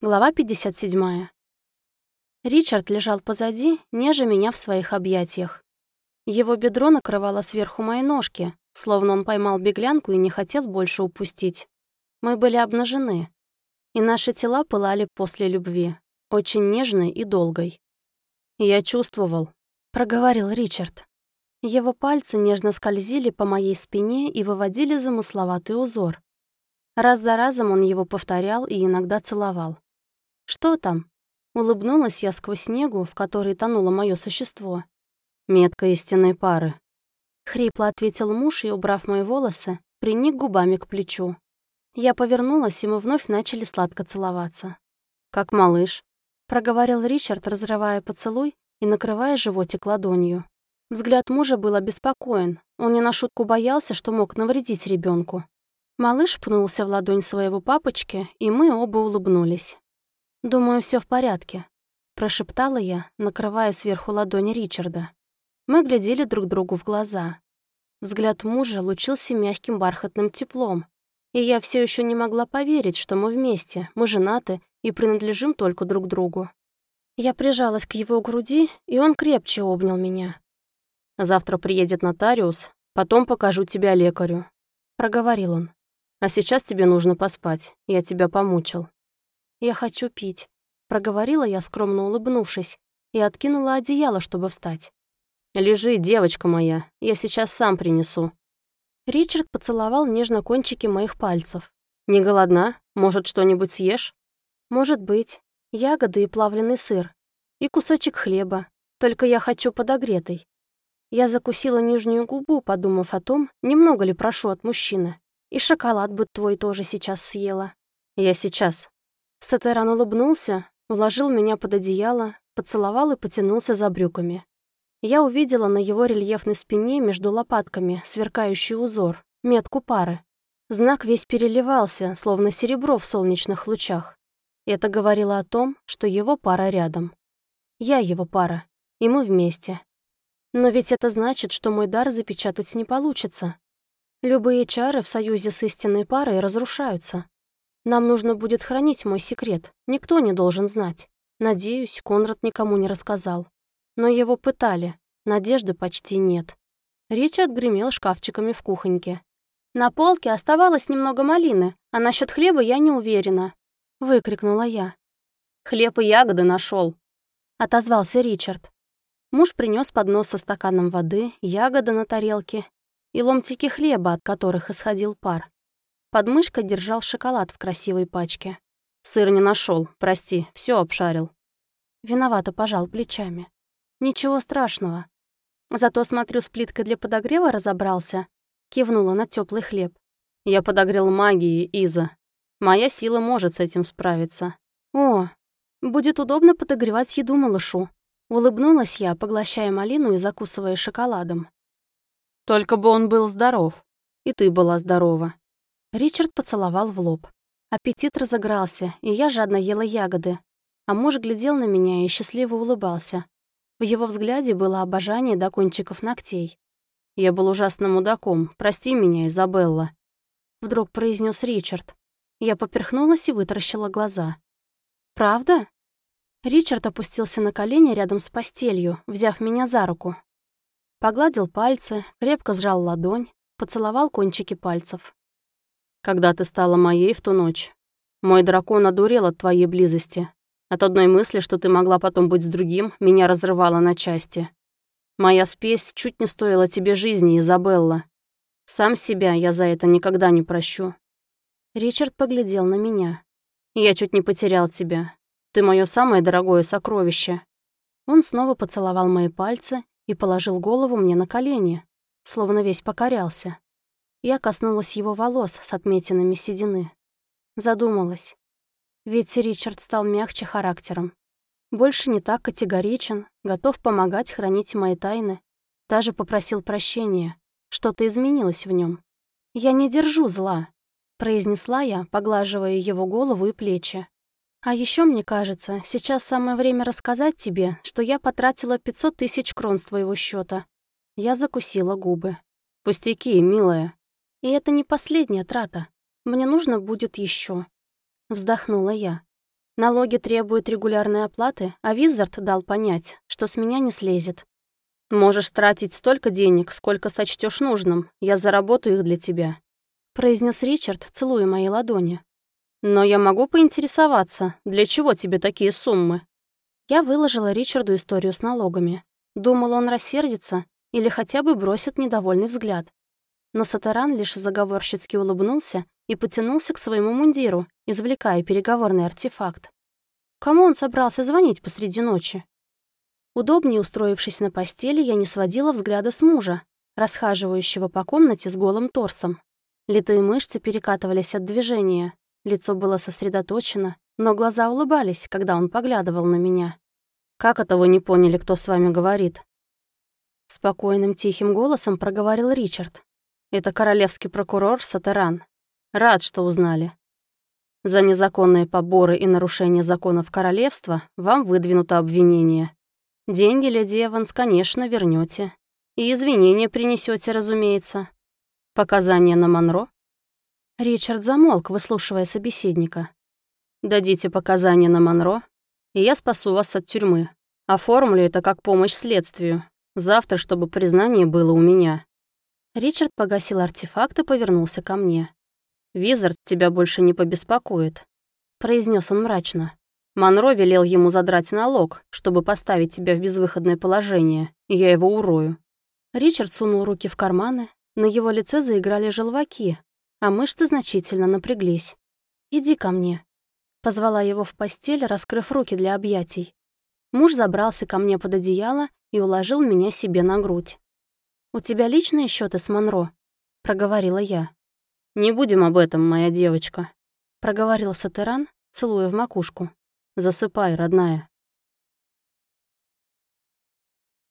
Глава 57. Ричард лежал позади, нежа меня в своих объятиях. Его бедро накрывало сверху мои ножки, словно он поймал беглянку и не хотел больше упустить. Мы были обнажены, и наши тела пылали после любви, очень нежной и долгой. «Я чувствовал», — проговорил Ричард. Его пальцы нежно скользили по моей спине и выводили замысловатый узор. Раз за разом он его повторял и иногда целовал. «Что там?» — улыбнулась я сквозь снегу, в которой тонуло мое существо. «Метка истинной пары», — хрипло ответил муж и, убрав мои волосы, приник губами к плечу. Я повернулась, и мы вновь начали сладко целоваться. «Как малыш», — проговорил Ричард, разрывая поцелуй и накрывая животик ладонью. Взгляд мужа был обеспокоен, он не на шутку боялся, что мог навредить ребенку. Малыш пнулся в ладонь своего папочки, и мы оба улыбнулись. «Думаю, все в порядке», — прошептала я, накрывая сверху ладони Ричарда. Мы глядели друг другу в глаза. Взгляд мужа лучился мягким бархатным теплом, и я все еще не могла поверить, что мы вместе, мы женаты и принадлежим только друг другу. Я прижалась к его груди, и он крепче обнял меня. «Завтра приедет нотариус, потом покажу тебя лекарю», — проговорил он. «А сейчас тебе нужно поспать, я тебя помучил». «Я хочу пить», — проговорила я, скромно улыбнувшись, и откинула одеяло, чтобы встать. «Лежи, девочка моя, я сейчас сам принесу». Ричард поцеловал нежно кончики моих пальцев. «Не голодна? Может, что-нибудь съешь?» «Может быть. Ягоды и плавленый сыр. И кусочек хлеба. Только я хочу подогретый». Я закусила нижнюю губу, подумав о том, немного ли прошу от мужчины. И шоколад бы твой тоже сейчас съела. «Я сейчас». Сатеран улыбнулся, уложил меня под одеяло, поцеловал и потянулся за брюками. Я увидела на его рельефной спине между лопатками сверкающий узор, метку пары. Знак весь переливался, словно серебро в солнечных лучах. Это говорило о том, что его пара рядом. Я его пара, и мы вместе. Но ведь это значит, что мой дар запечатать не получится. Любые чары в союзе с истинной парой разрушаются. Нам нужно будет хранить мой секрет, никто не должен знать. Надеюсь, Конрад никому не рассказал. Но его пытали, надежды почти нет. Ричард гремел шкафчиками в кухоньке. «На полке оставалось немного малины, а насчет хлеба я не уверена», — выкрикнула я. «Хлеб и ягоды нашел, отозвался Ричард. Муж принес поднос со стаканом воды, ягоды на тарелке и ломтики хлеба, от которых исходил пар. Под мышкой держал шоколад в красивой пачке. «Сыр не нашел, прости, все обшарил». Виновато пожал плечами. «Ничего страшного. Зато, смотрю, с плиткой для подогрева разобрался», — кивнула на теплый хлеб. «Я подогрел магией, Иза. Моя сила может с этим справиться». «О, будет удобно подогревать еду малышу», — улыбнулась я, поглощая малину и закусывая шоколадом. «Только бы он был здоров. И ты была здорова». Ричард поцеловал в лоб. Аппетит разыгрался, и я жадно ела ягоды. А муж глядел на меня и счастливо улыбался. В его взгляде было обожание до кончиков ногтей. «Я был ужасным мудаком. Прости меня, Изабелла», — вдруг произнес Ричард. Я поперхнулась и вытаращила глаза. «Правда?» Ричард опустился на колени рядом с постелью, взяв меня за руку. Погладил пальцы, крепко сжал ладонь, поцеловал кончики пальцев. «Когда ты стала моей в ту ночь, мой дракон одурел от твоей близости. От одной мысли, что ты могла потом быть с другим, меня разрывало на части. Моя спесь чуть не стоила тебе жизни, Изабелла. Сам себя я за это никогда не прощу». Ричард поглядел на меня. «Я чуть не потерял тебя. Ты мое самое дорогое сокровище». Он снова поцеловал мои пальцы и положил голову мне на колени, словно весь покорялся. Я коснулась его волос с отметинами седины. Задумалась. Ведь Ричард стал мягче характером. Больше не так категоричен, готов помогать хранить мои тайны. Даже попросил прощения. Что-то изменилось в нем. «Я не держу зла», — произнесла я, поглаживая его голову и плечи. «А еще мне кажется, сейчас самое время рассказать тебе, что я потратила 500 000 крон с твоего счета. Я закусила губы. «Пустяки, милая». «И это не последняя трата. Мне нужно будет еще. Вздохнула я. Налоги требуют регулярной оплаты, а Визард дал понять, что с меня не слезет. «Можешь тратить столько денег, сколько сочтешь нужным. Я заработаю их для тебя», — произнес Ричард, целуя мои ладони. «Но я могу поинтересоваться, для чего тебе такие суммы?» Я выложила Ричарду историю с налогами. Думала, он рассердится или хотя бы бросит недовольный взгляд. Но Сатеран лишь заговорщицки улыбнулся и потянулся к своему мундиру, извлекая переговорный артефакт. Кому он собрался звонить посреди ночи? Удобнее устроившись на постели, я не сводила взгляда с мужа, расхаживающего по комнате с голым торсом. Литые мышцы перекатывались от движения, лицо было сосредоточено, но глаза улыбались, когда он поглядывал на меня. «Как это вы не поняли, кто с вами говорит?» Спокойным, тихим голосом проговорил Ричард. «Это королевский прокурор Сатеран. Рад, что узнали. За незаконные поборы и нарушение законов королевства вам выдвинуто обвинение. Деньги, леди Эванс, конечно, вернете. И извинения принесете, разумеется. Показания на Монро?» Ричард замолк, выслушивая собеседника. «Дадите показания на Монро, и я спасу вас от тюрьмы. Оформлю это как помощь следствию. Завтра, чтобы признание было у меня». Ричард погасил артефакт и повернулся ко мне. «Визард тебя больше не побеспокоит», — произнес он мрачно. «Монро велел ему задрать налог, чтобы поставить тебя в безвыходное положение, и я его урою». Ричард сунул руки в карманы, на его лице заиграли желваки, а мышцы значительно напряглись. «Иди ко мне», — позвала его в постель, раскрыв руки для объятий. Муж забрался ко мне под одеяло и уложил меня себе на грудь. «У тебя личные счеты с Монро?» — проговорила я. «Не будем об этом, моя девочка», — проговорил Сатеран, целуя в макушку. «Засыпай, родная».